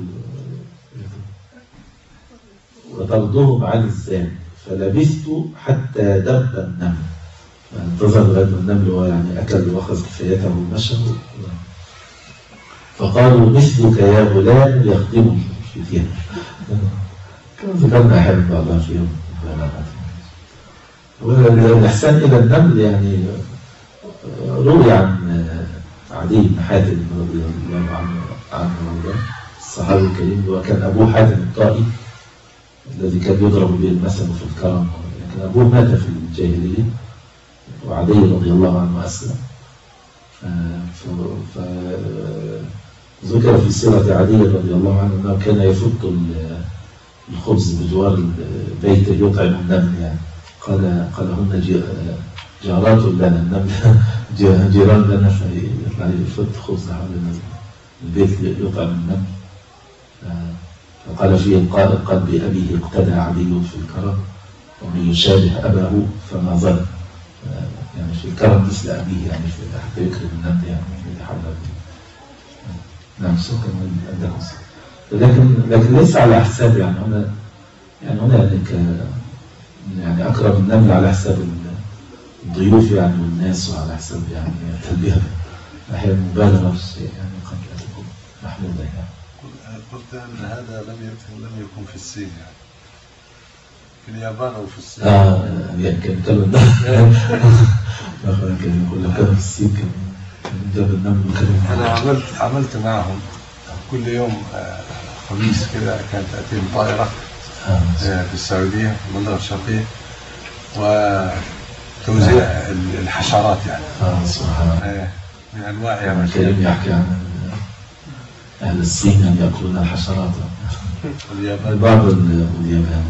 وطردهم عن الزان، فلبثت حتى دب النمل، يعني انتظر لغاية النمل ويعني أكل وأخذ كفايته ومشى. فقالوا مثلك يا غلام يخدمني الفتيان. ذكرنا أحب الله فيهم. والإحسان إلى النمل يعني روي عن عدي بن حاتم رضي الله عنه عنه الصحابي الكريم، وكان أبوه حاتم الطائي الذي كان يضرب به المثل في الكرم، لكن أبوه مات في الجاهلية وعدي رضي الله عنه أسلم. فذكر في سيرة عدي رضي الله عنه أنه كان يفت الخبز بجوار بيته يطعم النمل، يعني قال قال هن جارات لنا، النمل جيران لنا، فيطلع يفت خبز حول البيت يطعم النمل. فقال فيه القائل قد بأبيه اقتدى عدي في الكرم ومن يشابه أباه فما ظل، يعني في الكرم مثل أبيه، يعني حتى يكرم النمل يعني في حول نعم سكن عندكم، لكن لكن ليس على حساب يعني هنا يعني هنا يعني, يعني أكرم النمل على حساب الضيوف يعني والناس، وعلى حساب يعني تلبية أحيانا مبالغة في الشيء يعني قد لا تكون محمودة يعني. قلت أن هذا لم يكن لم يكن في الصين يعني في اليابان أو في الصين. آه يعني كان كلام ده مثلا كان يقول لك كان في الصين كان جاب النمل وكلام. أنا عملت عملت معهم كل يوم خميس كده كانت تأتي طائرة في السعودية في المنطقة الشرقية وتوزيع الحشرات يعني. آه سبحان الله. من أنواع يعني الكريم يحكي عن أهل الصين يعني يأكلون الحشرات. واليابان بعض اليابان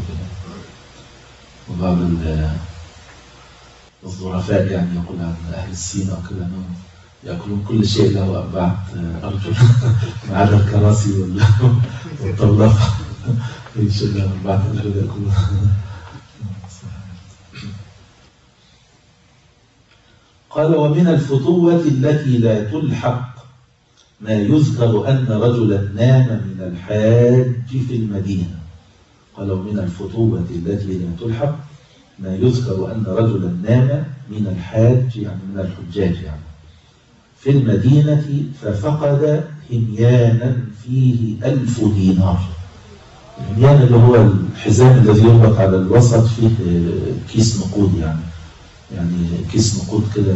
وبعض الظرفاء يعني يقول عن أهل الصين أو كذا أنهم يأكلون كل شيء له أربعة أرجل ما عدا الكراسي والطاولات في شيء له أربعة أرجل يأكلون. قال ومن الفتوة التي لا تلحق ما يذكر أن رجلا نام من الحاج في المدينة. قال ومن الفتوة التي لا تلحق ما يذكر أن رجلا نام من الحاج يعني من الحجاج يعني في المدينة ففقد هميانا فيه ألف دينار. الهميان اللي هو الحزام الذي يربط على الوسط فيه كيس نقود يعني يعني كيس نقود كده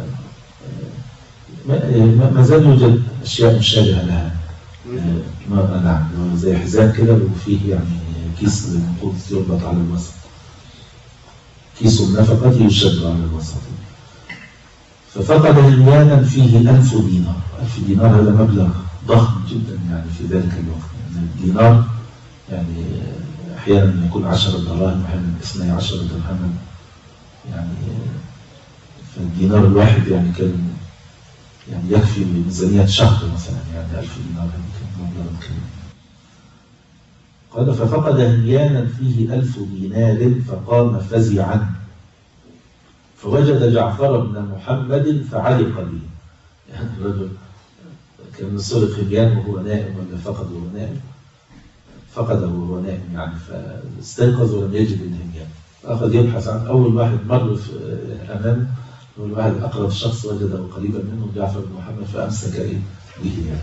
ما زال يوجد أشياء مشابهة لها ما نعم زي حزام كده وفيه يعني كيس نقود يربط على الوسط، كيس النفقة يشد على الوسط. ففقد هميانا فيه ألف دينار. ألف دينار هذا مبلغ ضخم جدا يعني في ذلك الوقت، يعني الدينار يعني أحيانا يكون عشرة دراهم أحيانا اثني عشر درهما، يعني فالدينار الواحد يعني كان يعني يكفي ميزانية شهر مثلا، يعني ألف دينار كان مبلغ كبير. قال ففقد هميانا فيه ألف دينار فقام فزعا فوجد جعفر بن محمد فعلق به. يعني الرجل كان سرق هميان وهو نائم ولا فقد وهو نائم، فقده وهو نائم يعني فاستيقظ ولم يجد الهميان، فأخذ يبحث عن أول واحد مر في أمامه، أول واحد أقرب شخص وجده قريبا منه جعفر بن محمد فأمسك إيه به يعني.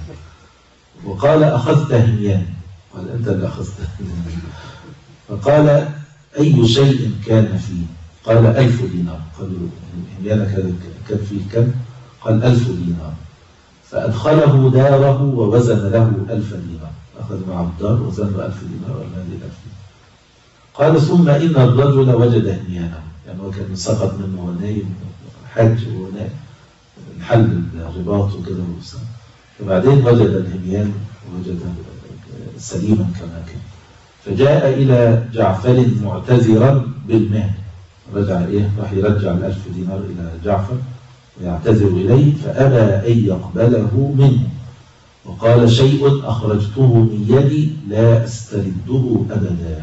وقال أخذت هميان؟ قال أنت اللي أخذت. فقال أي شيء كان فيه؟ قال ألف دينار. قالوا هميان كان فيه كم؟ قال ألف دينار. فأدخله داره ووزن له ألف دينار، أخذ معه الدار وزن له ألف دينار وهذه الألف دينار. قال ثم إن الرجل وجد هميانه، يعني هو كان سقط منه ونايم حج ونايم محل الرباط وكده، فبعدين وجد الهميان ووجد سليما كما كان، فجاء إلى جعفر معتذرا بالمهر. رجع إيه؟ راح يرجع الألف دينار إلى جعفر ويعتذر إليه، فأبى أن يقبله منه، وقال شيء أخرجته من يدي لا أسترده أبدا.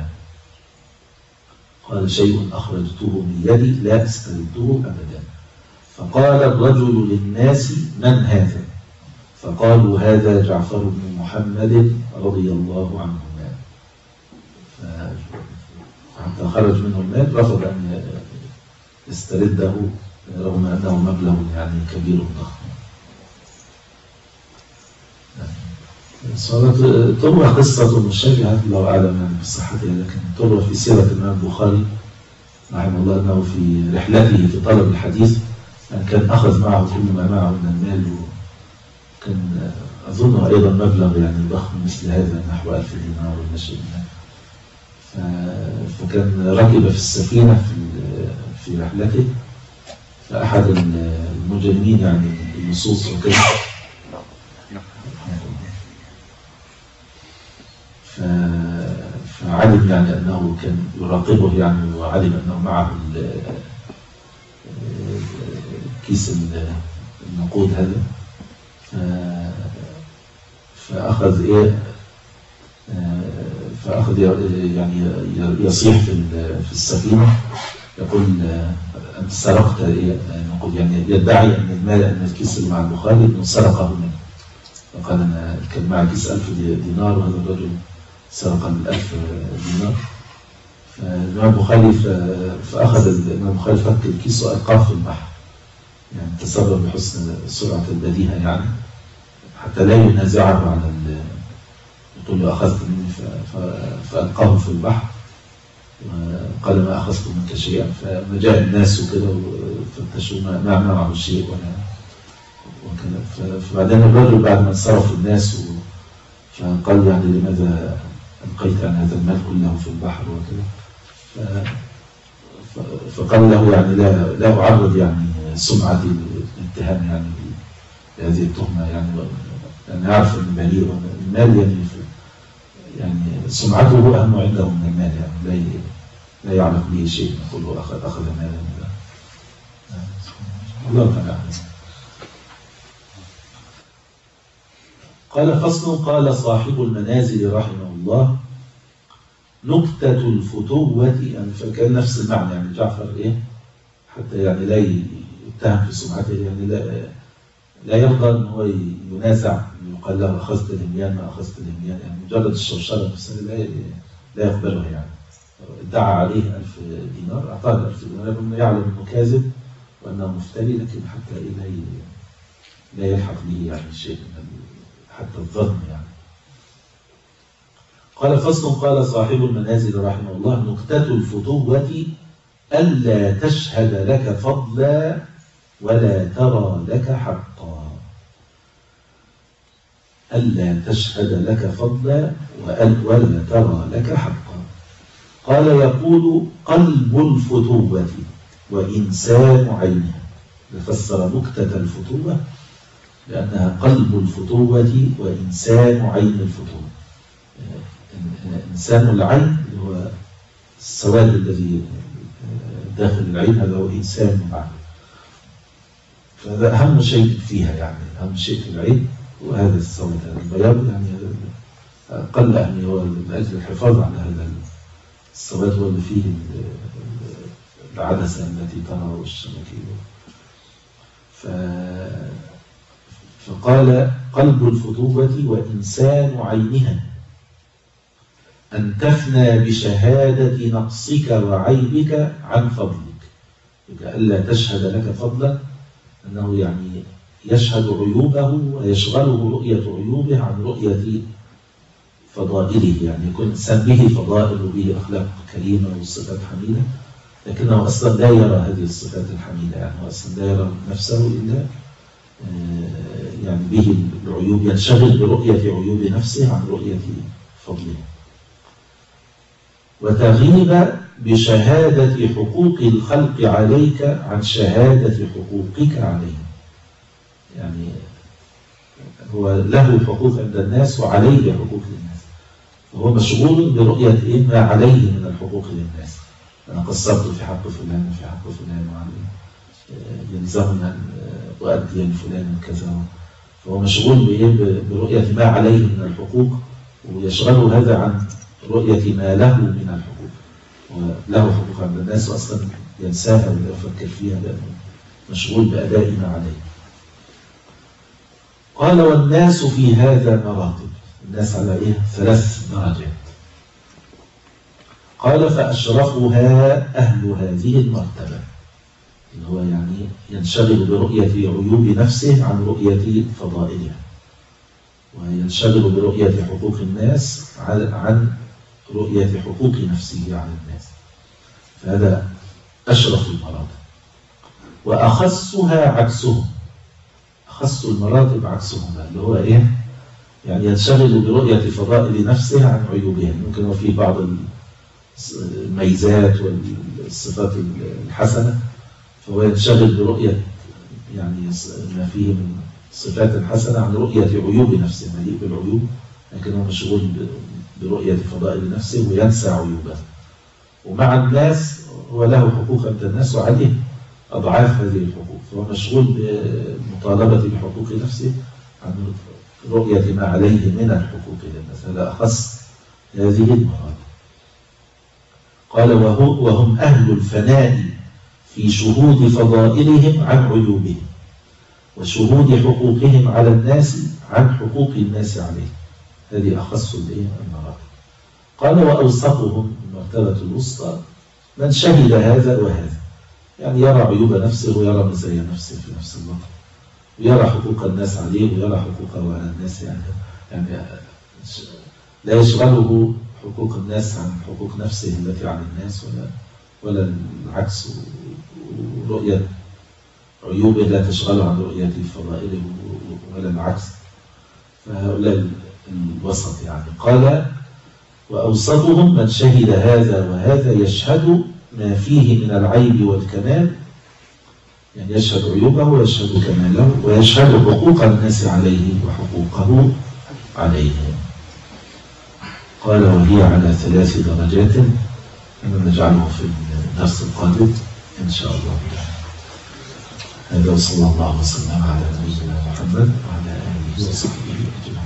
قال شيء أخرجته من يدي لا أسترده أبدا. فقال الرجل للناس من هذا؟ فقالوا هذا جعفر بن محمد رضي الله عنهما. فحتى خرج منه المال رفض أن يسترده رغم أنه مبلغ يعني كبير ضخم. تروى قصة مشابهة الله أعلم بصحتها، لكن تروى في سيرة الإمام البخاري رحمه الله أنه في رحلته في طلب الحديث أن كان أخذ معه كل ما معه من المال، وكان أظنه أيضا مبلغ يعني ضخم مثل هذا نحو ألف دينار ولا شيء. فكان ركب في السفينة في في رحلته، فأحد المجرمين يعني النصوص وكذا فعلم يعني أنه كان يراقبه يعني، وعلم أنه معه كيس النقود هذا، فأخذ إيه فأخذ يعني يصيح في في السفينة يقول أنت سرقت نقود، يعني يدعي أن المال أن الكيس اللي مع البخاري أنه سرقه منه. فقال أنا كان معي كيس ألف دينار وهذا الرجل سرق الألف دينار. فالإمام البخاري فأخذ الإمام البخاري فك الكيس وألقاه في البحر، يعني تصرف بحسن سرعة البديهة يعني حتى لا ينازعه على يقول له أخذت مني، فألقاه في البحر وقال ما أخذت منك شيئا. فما جاء الناس وكده وفتشوا ما معه شيء ولا وكذا. فبعدين الرجل بعد ما انصرف الناس فقال يعني لماذا ألقيت عن هذا المال كله في البحر وكذا. فقال له يعني لا لا أعرض يعني سمعتي للاتهام يعني بهذه التهمة، يعني أنا أعرف أن بريء المال يعني يعني سمعته أهم عنده من المال، يعني لا لا يعلق به شيء يقول له أخذ أخذ مالا. الله تعالى. قال فصل. قال صاحب المنازل رحمه الله نكتة الفتوة، يعني فكان نفس المعنى، يعني جعفر إيه حتى يعني لا يتهم في سمعته، يعني لا لا يرضى أن هو ينازع يقال له أخذت الهميان ما أخذت الهميان، يعني مجرد الشوشرة نفسها لا لا يقبلها. يعني ادعى عليه ألف دينار أعطاه ألف دينار لأنه يعلم أنه كاذب وأنه مفتري، لكن حتى لا لا يلحق به يعني شيء حتى الظن يعني. قال فصل. قال صاحب المنازل رحمه الله نكتة الفتوة ألا تشهد لك فضلا ولا ترى لك حقا. ألا تشهد لك فضلا ولا ترى لك حقا. قال يقول قلب الفتوة وإنسان عينها. فسر نكتة الفتوة لأنها قلب الفتوة وإنسان عين الفتوة. إنسان العين اللي هو السواد الذي داخل العين هذا هو إنسان العين، فهذا أهم شيء فيها، يعني أهم شيء في العين وهذا السواد هذا البياض، يعني أقل أهمية هو من أجل الحفاظ على هذا السواد هو اللي فيه العدسة التي ترى والشبكية. ف فقال قلب الفتوة وإنسان عينها أن تفنى بشهادة نقصك وعيبك عن فضلك. ألا تشهد لك فضلا أنه يعني يشهد عيوبه ويشغله رؤية عيوبه عن رؤية فضائله، يعني يكون إنسان به فضائل وبه أخلاق كريمة وصفات حميدة، لكنه أصلا لا يرى هذه الصفات الحميدة، يعني هو أصلا لا يرى نفسه إلا يعني به العيوب، ينشغل برؤية عيوب نفسه عن رؤية فضله. وتغيب بشهادة حقوق الخلق عليك عن شهادة حقوقك عليه، يعني هو له حقوق عند الناس وعليه حقوق للناس، وهو مشغول برؤية إيه ما عليه من الحقوق للناس. أنا قصرت في حق فلان وفي حق فلان وعليه يلزمني أن أؤدي لفلان كذا، فهو مشغول برؤية ما عليه من الحقوق، ويشغله هذا عن رؤية ما له من الحقوق، وله حقوق عند الناس وأصلا ينساها ولا يفكر فيها لأنه مشغول بأداء ما عليه. قال والناس في هذا مراتب، الناس على إيه؟ ثلاث درجات. قال فأشرفها أهل هذه المرتبة، اللي هو يعني ينشغل برؤية عيوب نفسه عن رؤية فضائلها، وينشغل برؤية حقوق الناس عن رؤية حقوق نفسه على الناس، فهذا أشرف المراتب. وأخصها عكسهم، أخص المراتب عكسهم، اللي هو إيه؟ يعني ينشغل برؤية فضائل نفسه عن عيوبها. ممكن هو في بعض الميزات والصفات الحسنة، فهو ينشغل برؤية يعني ما فيه من صفات حسنة عن رؤية عيوب نفسه، مليء بالعيوب، لكنه مشغول برؤية فضائل نفسه وينسى عيوبه. ومع الناس هو له حقوق عند الناس وعليه أضعاف هذه الحقوق، فهو مشغول بمطالبة بحقوق نفسه عن رؤية ما عليه من الحقوق للناس. هذا أخص هذه المراتب. قال وهو وهم أهل الفناء في شهود فضائلهم عن عيوبهم، وشهود حقوقهم على الناس عن حقوق الناس عليه. هذه أخص المراتب. قال وأوسطهم المرتبة الوسطى من شهد هذا وهذا، يعني يرى عيوب نفسه ويرى مزايا نفسه في نفس الوقت، ويرى حقوق الناس عليه ويرى حقوقه على الناس، يعني يعني لا يشغله حقوق الناس عن حقوق نفسه التي على الناس، ولا ولا العكس، ورؤية عيوبه لا تشغله عن رؤية فضائله ولا العكس. فهؤلاء الوسط يعني. قال وأوسطهم من شهد هذا وهذا يشهد ما فيه من العيب والكمال، يعني يشهد عيوبه ويشهد كماله ويشهد حقوق الناس عليه وحقوقه عليهم. قال وهي على ثلاث درجات، أنا نجعله في الدرس القادم إن شاء الله. هذا وصلى الله وسلم على نبينا محمد وعلى آله وصحبه أجمعين.